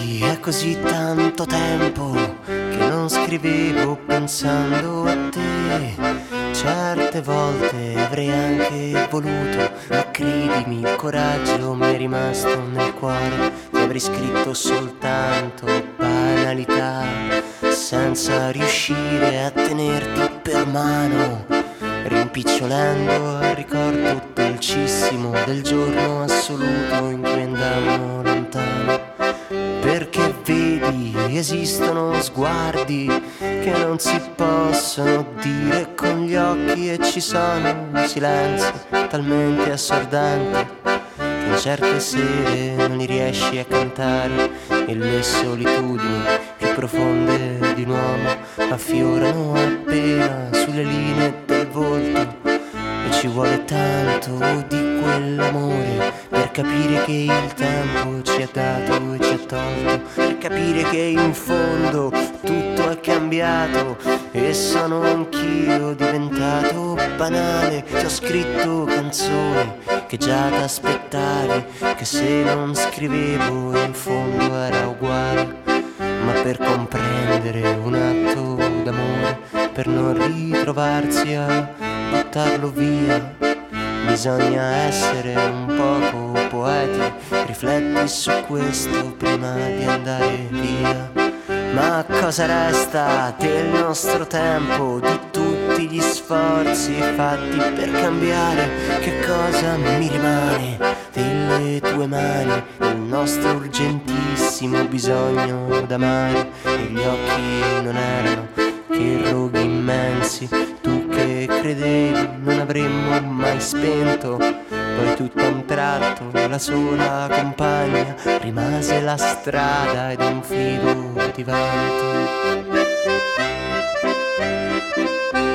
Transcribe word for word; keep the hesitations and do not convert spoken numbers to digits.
vedi, è così tanto tempo che non scrivevo pensando a te. Certe volte avrei anche voluto, ma credimi, il coraggio mi è rimasto nel cuore. Ti avrei scritto soltanto banalità, senza riuscire a tenerti per mano, rimpicciolendo al ricordo dolcissimo del giorno assoluto in cui andammo lontano. Perché vedi, esistono sguardi che non si possono dire con gli occhi, e ci sono silenzi talmente assordanti che in certe sere non li riesci a cantare, e le solitudini più profonde di un uomo affiorano appena sulle linee del volto. E ci vuole tanto di quell'amore per capire che il tempo ci ha dato e ci ha tolto, per capire che in fondo tutto è cambiato e sono anch'io diventato banale. Ti ho scritto canzoni che già t'aspettavi, che se non scrivevo in fondo era uguale. Ma per comprendere un atto d'amore, per non ritrovarsi a buttarlo via, bisogna essere un poco poeti. Rifletti su questo prima di andare via. Ma cosa resta del nostro tempo, di tutti gli sforzi fatti per cambiare? Che cosa mi rimane delle tue mani, del nostro urgentissimo bisogno d'amare? E gli occhi non erano che roghi immensi, tu che credevi non avremmo mai spento. Poi tutto a un tratto la sola compagna rimase la strada ed un filo di vento.